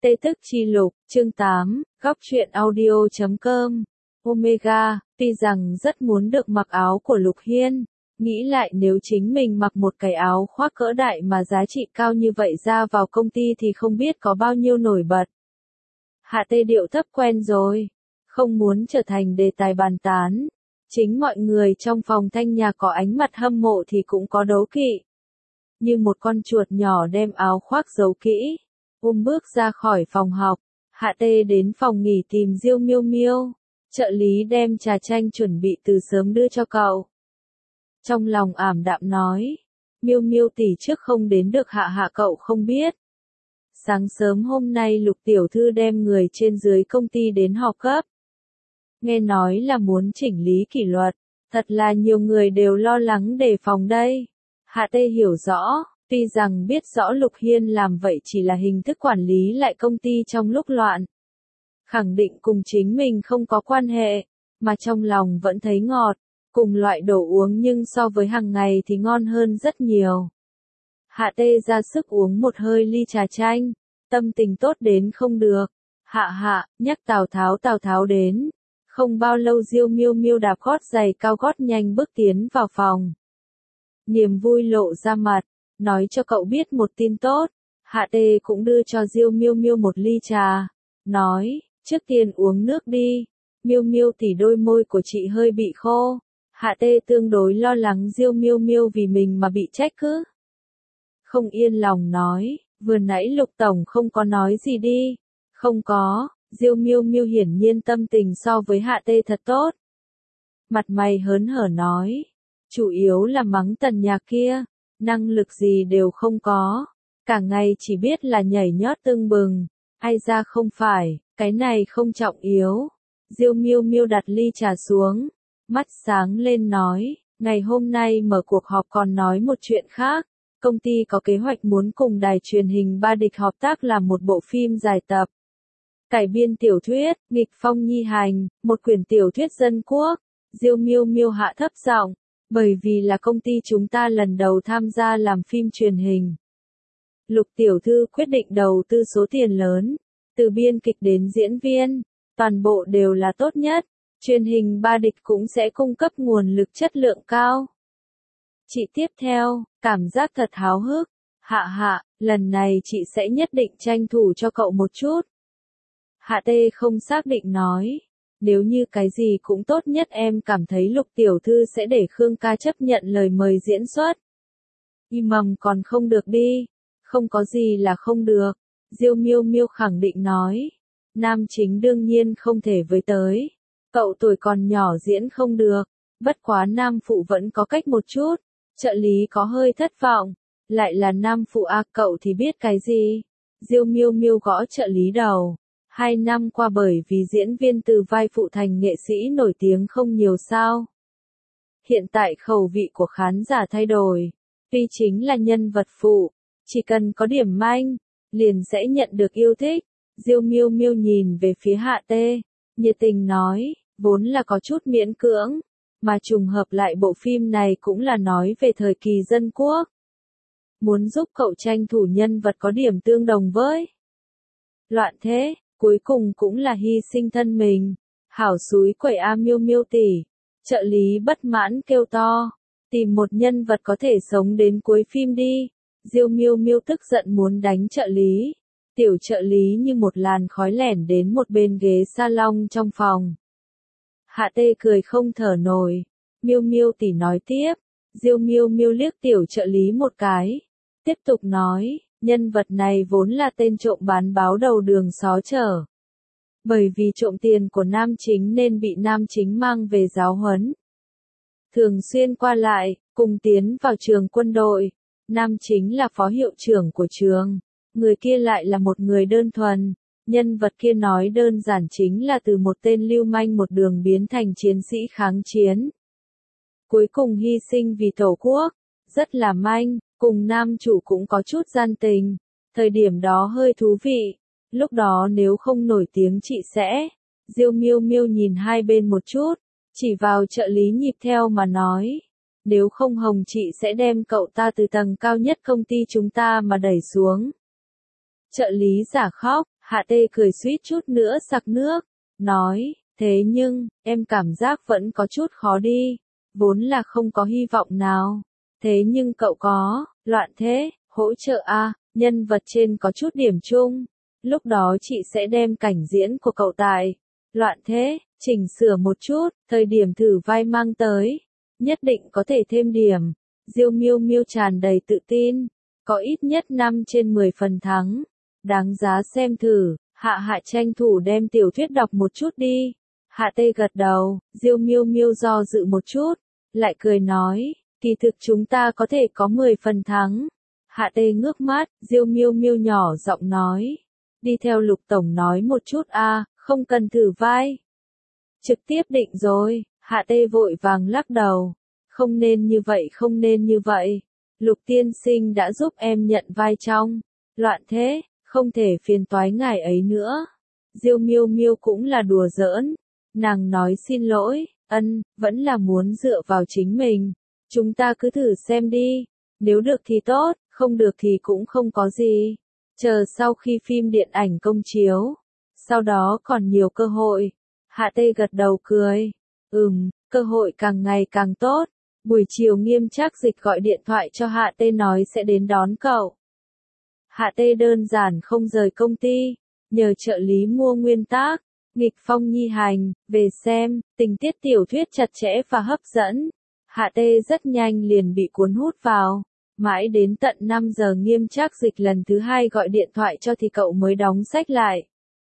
Tê Tức Chi Lục, chương 8, góc truyện audio.com. Omega, tuy rằng rất muốn được mặc áo của Lục Hiên, nghĩ lại nếu chính mình mặc một cái áo khoác cỡ đại mà giá trị cao như vậy ra vào công ty thì không biết có bao nhiêu nổi bật. Hạ Tê điệu thấp quen rồi, không muốn trở thành đề tài bàn tán. Chính mọi người trong phòng Thanh Nhạc có ánh mặt hâm mộ thì cũng có đố kỵ. Như một con chuột nhỏ đem áo khoác giấu kỹ. Bước ra khỏi phòng học, Hạ Tê đến phòng nghỉ tìm Diêu Miêu Miêu. Trợ lý đem trà chanh chuẩn bị từ sớm đưa cho cậu. Trong lòng ảm đạm nói, Miêu Miêu tỷ trước không đến được Hạ cậu không biết. Sáng sớm hôm nay Lục tiểu thư đem người trên dưới công ty đến họp cấp. Nghe nói là muốn chỉnh lý kỷ luật, thật là nhiều người đều lo lắng đề phòng đây. Hạ Tê hiểu rõ. Tuy rằng biết rõ Lục Hiên làm vậy chỉ là hình thức quản lý lại công ty trong lúc loạn. Khẳng định cùng chính mình không có quan hệ, mà trong lòng vẫn thấy ngọt, cùng loại đồ uống nhưng so với hàng ngày thì ngon hơn rất nhiều. Hạ Tê ra sức uống một hơi ly trà chanh, tâm tình tốt đến không được. Hạ, nhắc Tào Tháo đến. Không bao lâu Diêu Miêu Miêu đạp gót giày cao gót nhanh bước tiến vào phòng. Niềm vui lộ ra mặt. Nói cho cậu biết một tin tốt, Hạ Tê cũng đưa cho Diêu Miêu Miêu một ly trà, nói, trước tiên uống nước đi, Miêu Miêu tỷ đôi môi của chị hơi bị khô. Hạ Tê tương đối lo lắng Diêu Miêu Miêu vì mình mà bị trách cứ. Không yên lòng nói, vừa nãy Lục tổng không có nói gì đi. Không có, Diêu Miêu Miêu hiển nhiên tâm tình so với Hạ Tê thật tốt. Mặt mày hớn hở nói, chủ yếu là mắng Tần Nhạc kia. Năng lực gì đều không có, cả ngày chỉ biết là nhảy nhót tưng bừng, ai ra không phải, cái này không trọng yếu. Diêu Miêu Miêu đặt ly trà xuống, mắt sáng lên nói, ngày hôm nay mở cuộc họp còn nói một chuyện khác, công ty có kế hoạch muốn cùng đài truyền hình Ba Địch hợp tác làm một bộ phim dài tập. Cải biên tiểu thuyết, Nghịch Phong Nhi Hành, một quyển tiểu thuyết dân quốc. Diêu Miêu Miêu hạ thấp giọng. Bởi vì là công ty chúng ta lần đầu tham gia làm phim truyền hình. Lục tiểu thư quyết định đầu tư số tiền lớn, từ biên kịch đến diễn viên, toàn bộ đều là tốt nhất, truyền hình Ba Địch cũng sẽ cung cấp nguồn lực chất lượng cao. Chị tiếp theo, cảm giác thật háo hức, Hạ, lần này chị sẽ nhất định tranh thủ cho cậu một chút. Hạ Tê không xác định nói. Nếu như cái gì cũng tốt nhất em cảm thấy Lục tiểu thư sẽ để Khương ca chấp nhận lời mời diễn xuất. Mầm còn không được đi. Không có gì là không được. Diêu Miêu Miêu khẳng định nói. Nam chính đương nhiên không thể với tới. Cậu tuổi còn nhỏ diễn không được. Bất quá nam phụ vẫn có cách một chút. Trợ lý có hơi thất vọng. Lại là nam phụ cậu thì biết cái gì. Diêu Miêu Miêu gõ trợ lý đầu. 2 năm qua bởi vì diễn viên từ vai phụ thành nghệ sĩ nổi tiếng không nhiều sao. Hiện tại khẩu vị của khán giả thay đổi. Tuy chính là nhân vật phụ, chỉ cần có điểm manh, liền sẽ nhận được yêu thích. Diêu Miêu Miêu nhìn về phía Hạ Tê, nhiệt tình nói, vốn là có chút miễn cưỡng, mà trùng hợp lại bộ phim này cũng là nói về thời kỳ dân quốc. Muốn giúp cậu tranh thủ nhân vật có điểm tương đồng với loạn thế. Cuối cùng cũng là hy sinh thân mình. Hảo xúi quẩy Miêu Miêu tỷ. Trợ lý bất mãn kêu to. Tìm một nhân vật có thể sống đến cuối phim đi. Diêu Miêu Miêu tức giận muốn đánh trợ lý. Tiểu trợ lý như một làn khói lẻn đến một bên ghế salon trong phòng. Hạ Tê cười không thở nổi. Miêu Miêu tỷ nói tiếp. Diêu Miêu Miêu liếc tiểu trợ lý một cái. Tiếp tục nói. Nhân vật này vốn là tên trộm bán báo đầu đường xó chợ. Bởi vì trộm tiền của nam chính nên bị nam chính mang về giáo huấn. Thường xuyên qua lại, cùng tiến vào trường quân đội. Nam chính là phó hiệu trưởng của trường. Người kia lại là một người đơn thuần. Nhân vật kia nói đơn giản chính là từ một tên lưu manh một đường biến thành chiến sĩ kháng chiến. Cuối cùng hy sinh vì Tổ quốc. Rất là manh. Cùng nam chủ cũng có chút gian tình, thời điểm đó hơi thú vị, lúc đó nếu không nổi tiếng chị sẽ. Diêu Miêu Miêu nhìn hai bên một chút, chỉ vào trợ lý nhịp theo mà nói, nếu không hồng chị sẽ đem cậu ta từ tầng cao nhất công ty chúng ta mà đẩy xuống. Trợ lý giả khóc, Hạ Tê cười suýt chút nữa sặc nước, nói, thế nhưng, em cảm giác vẫn có chút khó đi, vốn là không có hy vọng nào. Thế nhưng cậu có, loạn thế, hỗ trợ a, nhân vật trên có chút điểm chung. Lúc đó chị sẽ đem cảnh diễn của cậu tại loạn thế, chỉnh sửa một chút, thời điểm thử vai mang tới. Nhất định có thể thêm điểm. Diêu Miêu Miêu tràn đầy tự tin, có ít nhất 5 trên 10 phần thắng. Đáng giá xem thử, Hạ Hạ tranh thủ đem tiểu thuyết đọc một chút đi. Hạ Tê gật đầu, Diêu Miêu Miêu do dự một chút, lại cười nói, kỳ thực chúng ta có thể có 10 phần thắng. Hạ Tê ngước mắt, Diêu Miêu Miêu nhỏ giọng nói, đi theo Lục tổng nói một chút a, không cần thử vai. Trực tiếp định rồi, Hạ Tê vội vàng lắc đầu, không nên như vậy, không nên như vậy. Lục tiên sinh đã giúp em nhận vai trong loạn thế, không thể phiền toái ngài ấy nữa. Diêu Miêu Miêu cũng là đùa giỡn, nàng nói xin lỗi, vẫn là muốn dựa vào chính mình. Chúng ta cứ thử xem đi, nếu được thì tốt, không được thì cũng không có gì. Chờ sau khi phim điện ảnh công chiếu, sau đó còn nhiều cơ hội. Hạ Tê gật đầu cười, cơ hội càng ngày càng tốt. Buổi chiều Nghiêm Trác Dịch gọi điện thoại cho Hạ Tê nói sẽ đến đón cậu. Hạ Tê đơn giản không rời công ty, nhờ trợ lý mua nguyên tác, nghịch phong nhi hành, về xem, tình tiết tiểu thuyết chặt chẽ và hấp dẫn. Hạ Tê rất nhanh liền bị cuốn hút vào, mãi đến tận 5 giờ Nghiêm Trác Dịch lần thứ 2 gọi điện thoại cho thì cậu mới đóng sách lại.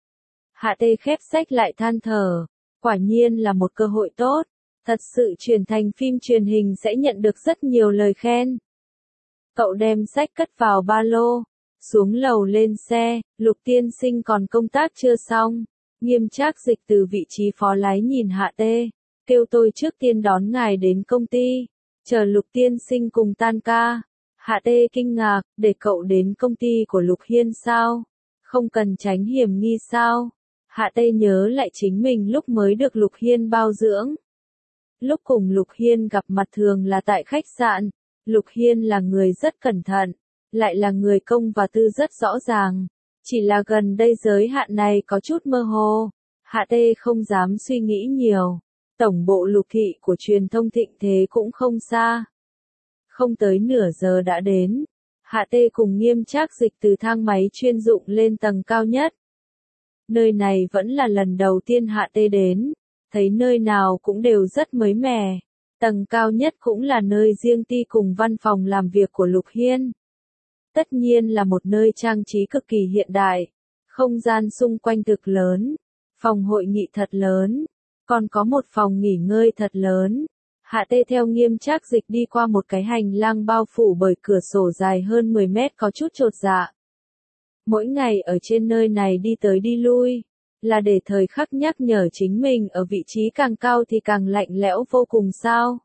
Hạ Tê khép sách lại than thở, quả nhiên là một cơ hội tốt, thật sự chuyển thành phim truyền hình sẽ nhận được rất nhiều lời khen. Cậu đem sách cất vào ba lô, xuống lầu lên xe, Lục tiên sinh còn công tác chưa xong. Nghiêm Trác Dịch từ vị trí phó lái nhìn Hạ Tê, kêu tôi trước tiên đón ngài đến công ty, chờ Lục tiên sinh cùng tan ca. Hạ Tê kinh ngạc, để cậu đến công ty của Lục Hiên sao? Không cần tránh hiểm nghi sao? Hạ Tê nhớ lại chính mình lúc mới được Lục Hiên bao dưỡng. Lúc cùng Lục Hiên gặp mặt thường là tại khách sạn, Lục Hiên là người rất cẩn thận, lại là người công và tư rất rõ ràng. Chỉ là gần đây giới hạn này có chút mơ hồ, Hạ Tê không dám suy nghĩ nhiều. Tổng bộ Lục thị của truyền thông Thịnh Thế cũng không xa. Không tới nửa giờ đã đến, Hạ Tê cùng Nghiêm Trác Dịch từ thang máy chuyên dụng lên tầng cao nhất. Nơi này vẫn là lần đầu tiên Hạ Tê đến, thấy nơi nào cũng đều rất mới mẻ. Tầng cao nhất cũng là nơi riêng ty cùng văn phòng làm việc của Lục Hiên. Tất nhiên là một nơi trang trí cực kỳ hiện đại, không gian xung quanh thực lớn, phòng hội nghị thật lớn, còn có một phòng nghỉ ngơi thật lớn. Hạ Tê theo Nghiêm Trác Dịch đi qua một cái hành lang bao phủ bởi cửa sổ dài hơn 10 mét có chút chột dạ. Mỗi ngày ở trên nơi này đi tới đi lui, là để thời khắc nhắc nhở chính mình ở vị trí càng cao thì càng lạnh lẽo vô cùng sao.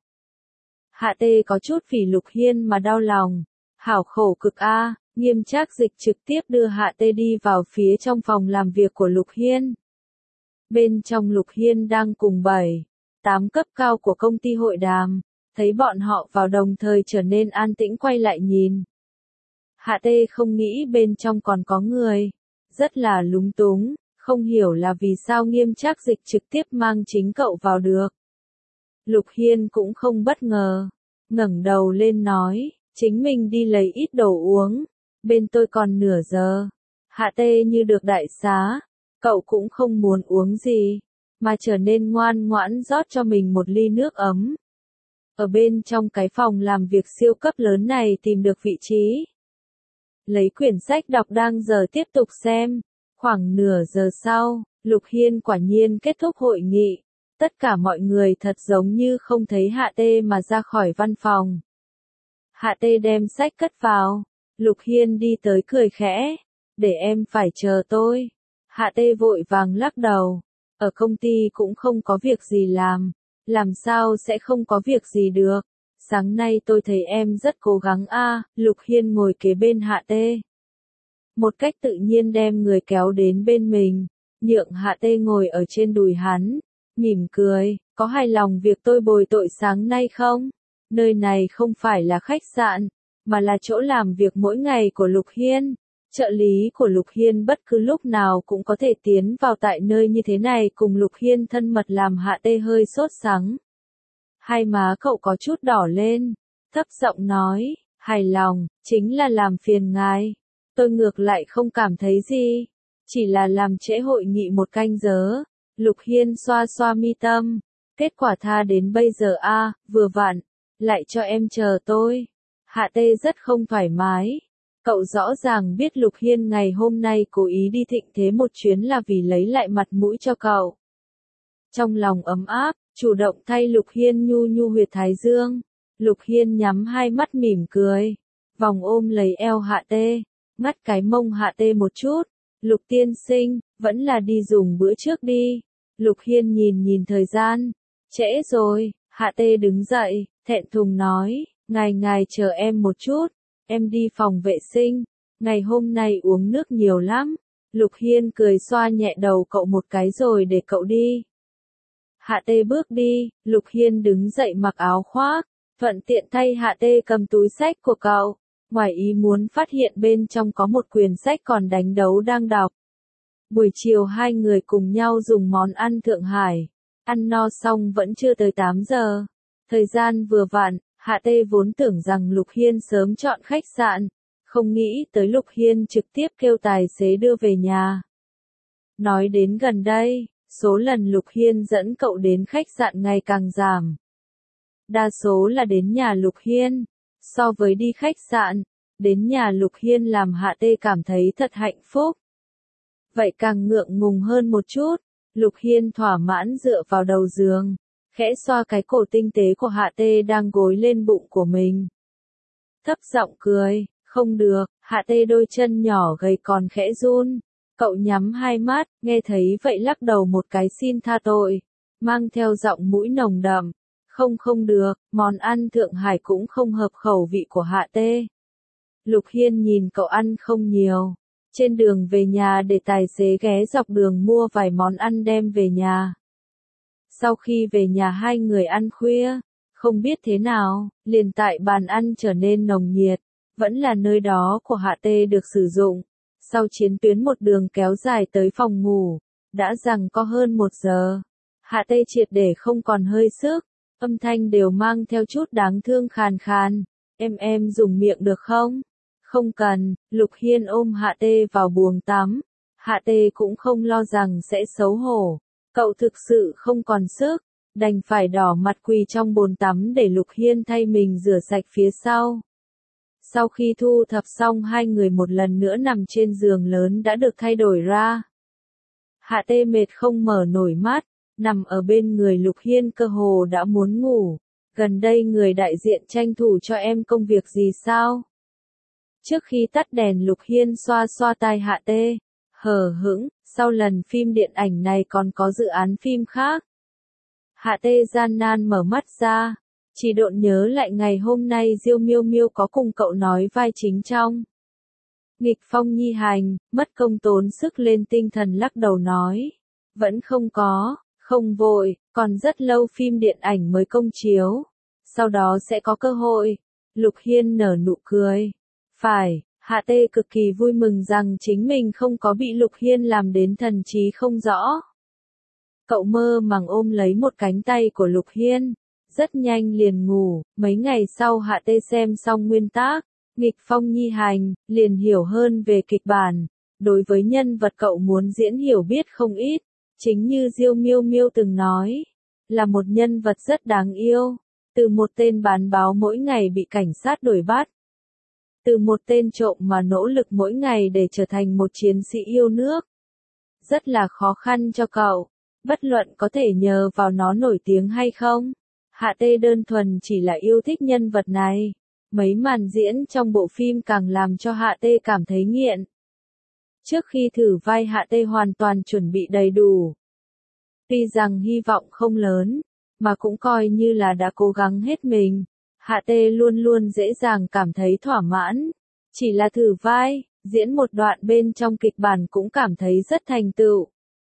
Hạ Tê có chút vì Lục Hiên mà đau lòng, hảo khổ cực a. Nghiêm Trác Dịch trực tiếp đưa Hạ Tê đi vào phía trong phòng làm việc của Lục Hiên. Bên trong Lục Hiên đang cùng 7-8 cấp cao của công ty hội đàm, thấy bọn họ vào đồng thời trở nên an tĩnh quay lại nhìn. Hạ Tê không nghĩ bên trong còn có người, rất là lúng túng, không hiểu là vì sao Nghiêm Trác Dịch trực tiếp mang chính cậu vào được. Lục Hiên cũng không bất ngờ, ngẩng đầu lên nói, chính mình đi lấy ít đồ uống, bên tôi còn nửa giờ. Hạ Tê như được đại xá, cậu cũng không muốn uống gì, mà trở nên ngoan ngoãn rót cho mình một ly nước ấm. Ở bên trong cái phòng làm việc siêu cấp lớn này tìm được vị trí. Lấy quyển sách đọc đang giờ tiếp tục xem. Khoảng nửa giờ sau, Lục Hiên quả nhiên kết thúc hội nghị. Tất cả mọi người thật giống như không thấy Hạ Tê mà ra khỏi văn phòng. Hạ Tê đem sách cất vào. Lục Hiên đi tới cười khẽ. Để em phải chờ tôi. Hạ Tê vội vàng lắc đầu. Ở công ty cũng không có việc gì làm sao sẽ không có việc gì được. Sáng nay tôi thấy em rất cố gắng a. Lục Hiên ngồi kế bên Hạ Tê. Một cách tự nhiên đem người kéo đến bên mình, nhượng Hạ Tê ngồi ở trên đùi hắn, mỉm cười, có hài lòng việc tôi bồi tội sáng nay không? Nơi này không phải là khách sạn, mà là chỗ làm việc mỗi ngày của Lục Hiên. Trợ lý của Lục Hiên bất cứ lúc nào cũng có thể tiến vào tại nơi như thế này cùng Lục Hiên thân mật làm Hạ Tê hơi sốt sắng. Hai má cậu có chút đỏ lên, thấp giọng nói, hài lòng, chính là làm phiền ngài. Tôi ngược lại không cảm thấy gì, chỉ là làm trễ hội nghị một canh giờ. Lục Hiên xoa xoa mi tâm, kết quả tha đến bây giờ vừa vặn, lại cho em chờ tôi. Hạ Tê rất không thoải mái. Cậu rõ ràng biết Lục Hiên ngày hôm nay cố ý đi thịnh thế một chuyến là vì lấy lại mặt mũi cho cậu. Trong lòng ấm áp, chủ động thay Lục Hiên nhu nhu huyệt thái dương. Lục Hiên nhắm hai mắt mỉm cười, vòng ôm lấy eo Hạ Tê, ngắt cái mông Hạ Tê một chút. Lục tiên sinh, vẫn là đi dùng bữa trước đi. Lục Hiên nhìn thời gian, trễ rồi. Hạ Tê đứng dậy, thẹn thùng nói, ngài chờ em một chút, em đi phòng vệ sinh, ngày hôm nay uống nước nhiều lắm. Lục Hiên cười xoa nhẹ đầu cậu một cái rồi để cậu đi. Hạ Tê bước đi, Lục Hiên đứng dậy mặc áo khoác, thuận tiện thay Hạ Tê cầm túi sách của cậu. Ngoài ý muốn phát hiện bên trong có một quyển sách còn đánh dấu đang đọc. Buổi chiều hai người cùng nhau dùng món ăn Thượng Hải. Ăn no xong vẫn chưa tới 8 giờ. Thời gian vừa vặn, Hạ Tê vốn tưởng rằng Lục Hiên sớm chọn khách sạn. Không nghĩ tới Lục Hiên trực tiếp kêu tài xế đưa về nhà. Nói đến gần đây, số lần Lục Hiên dẫn cậu đến khách sạn ngày càng giảm. Đa số là đến nhà Lục Hiên. So với đi khách sạn, đến nhà Lục Hiên làm Hạ Tê cảm thấy thật hạnh phúc. Vậy càng ngượng ngùng hơn một chút. Lục Hiên thỏa mãn dựa vào đầu giường, khẽ xoa cái cổ tinh tế của Hạ Tê đang gối lên bụng của mình. Thấp giọng cười, không được. Hạ Tê đôi chân nhỏ gầy còn khẽ run. Cậu nhắm hai mắt, nghe thấy vậy lắc đầu một cái xin tha tội, mang theo giọng mũi nồng đậm. Không được, món ăn Thượng Hải cũng không hợp khẩu vị của Hạ Tê. Lục Hiên nhìn cậu ăn không nhiều. Trên đường về nhà để tài xế ghé dọc đường mua vài món ăn đem về nhà. Sau khi về nhà hai người ăn khuya, không biết thế nào, liền tại bàn ăn trở nên nồng nhiệt, vẫn là nơi đó của Hạ Tê được sử dụng. Sau chiến tuyến một đường kéo dài tới phòng ngủ, đã giằng co hơn 1 giờ. Hạ Tê triệt để không còn hơi sức, âm thanh đều mang theo chút đáng thương khàn khàn. Em dùng miệng được không? Không cần. Lục Hiên ôm Hạ Tê vào buồng tắm. Hạ Tê cũng không lo rằng sẽ xấu hổ. Cậu thực sự không còn sức, đành phải đỏ mặt quỳ trong bồn tắm để Lục Hiên thay mình rửa sạch phía sau. Sau khi thu thập xong hai người một lần nữa nằm trên giường lớn đã được thay đổi ra. Hạ Tê mệt không mở nổi mắt, nằm ở bên người Lục Hiên cơ hồ đã muốn ngủ. Gần đây người đại diện tranh thủ cho em công việc gì sao? Trước khi tắt đèn Lục Hiên xoa xoa tai Hạ Tê, hờ hững, sau lần phim điện ảnh này còn có dự án phim khác. Hạ Tê gian nan mở mắt ra, chỉ độn nhớ lại ngày hôm nay Diêu Miêu Miêu có cùng cậu nói vai chính trong Nghịch Phong Nhi Hành, mất công tốn sức lên tinh thần lắc đầu nói. Vẫn không có, không vội, còn rất lâu phim điện ảnh mới công chiếu. Sau đó sẽ có cơ hội. Lục Hiên nở nụ cười. Phải, Hạ Tê cực kỳ vui mừng rằng chính mình không có bị Lục Hiên làm đến thần trí không rõ. Cậu mơ màng ôm lấy một cánh tay của Lục Hiên, rất nhanh liền ngủ. Mấy ngày sau Hạ Tê xem xong nguyên tác Nghịch Phong Nhi Hành, liền hiểu hơn về kịch bản. Đối với nhân vật cậu muốn diễn hiểu biết không ít, chính như Diêu Miêu Miêu từng nói, là một nhân vật rất đáng yêu. Từ một tên bán báo mỗi ngày bị cảnh sát đuổi bắt, từ một tên trộm mà nỗ lực mỗi ngày để trở thành một chiến sĩ yêu nước. Rất là khó khăn cho cậu, bất luận có thể nhờ vào nó nổi tiếng hay không. Hạ Tê đơn thuần chỉ là yêu thích nhân vật này. Mấy màn diễn trong bộ phim càng làm cho Hạ Tê cảm thấy nghiện. Trước khi thử vai Hạ Tê hoàn toàn chuẩn bị đầy đủ. Tuy rằng hy vọng không lớn, mà cũng coi như là đã cố gắng hết mình. Hạ Tê luôn luôn dễ dàng cảm thấy thỏa mãn. Chỉ là thử vai, diễn một đoạn bên trong kịch bản cũng cảm thấy rất thành tựu.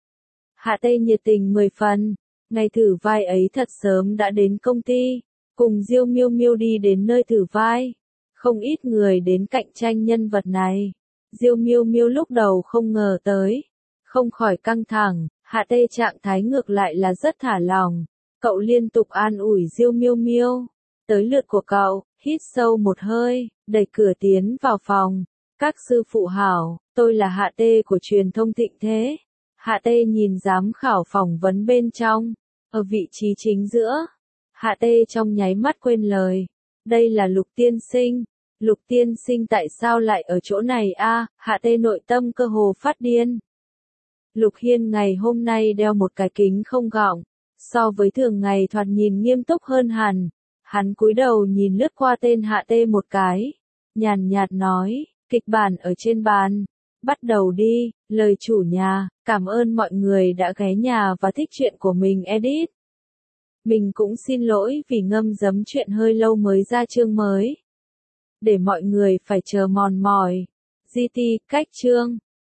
Hạ Tê nhiệt tình 10 phần. Ngày thử vai ấy thật sớm đã đến công ty, cùng Diêu Miêu Miêu đi đến nơi thử vai. Không ít người đến cạnh tranh nhân vật này. Diêu Miêu Miêu lúc đầu không ngờ tới, không khỏi căng thẳng, Hạ Tê trạng thái ngược lại là rất thả lỏng. Cậu liên tục an ủi Diêu Miêu Miêu. Tới lượt của cậu, hít sâu một hơi, đẩy cửa tiến vào phòng. Các sư phụ hảo, tôi là Hạ Tê của truyền thông Thịnh Thế. Hạ Tê nhìn giám khảo phỏng vấn bên trong, ở vị trí chính giữa. Hạ Tê trong nháy mắt quên lời. Đây là Lục tiên sinh. Lục tiên sinh tại sao lại ở chỗ này a? Hạ Tê nội tâm cơ hồ phát điên. Lục Hiên ngày hôm nay đeo một cái kính không gọng, so với thường ngày thoạt nhìn nghiêm túc hơn hẳn. Hắn cúi đầu nhìn lướt qua tên Hạ Tê một cái, nhàn nhạt nói, kịch bản ở trên bàn, bắt đầu đi, lời chủ nhà, cảm ơn mọi người đã ghé nhà và thích chuyện của mình edit. Mình cũng xin lỗi vì ngâm dấm chuyện hơi lâu mới ra chương mới. Để mọi người phải chờ mòn mỏi. GT, cách chương.